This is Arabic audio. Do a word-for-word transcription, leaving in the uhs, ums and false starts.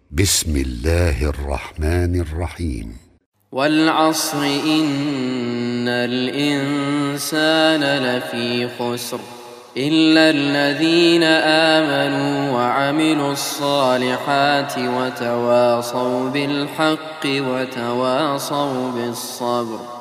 بسم الله الرحمن الرحيم. والعصر إن الإنسان لفي خسر إلا الذين آمنوا وعملوا الصالحات وتواصوا بالحق وتواصوا بالصبر.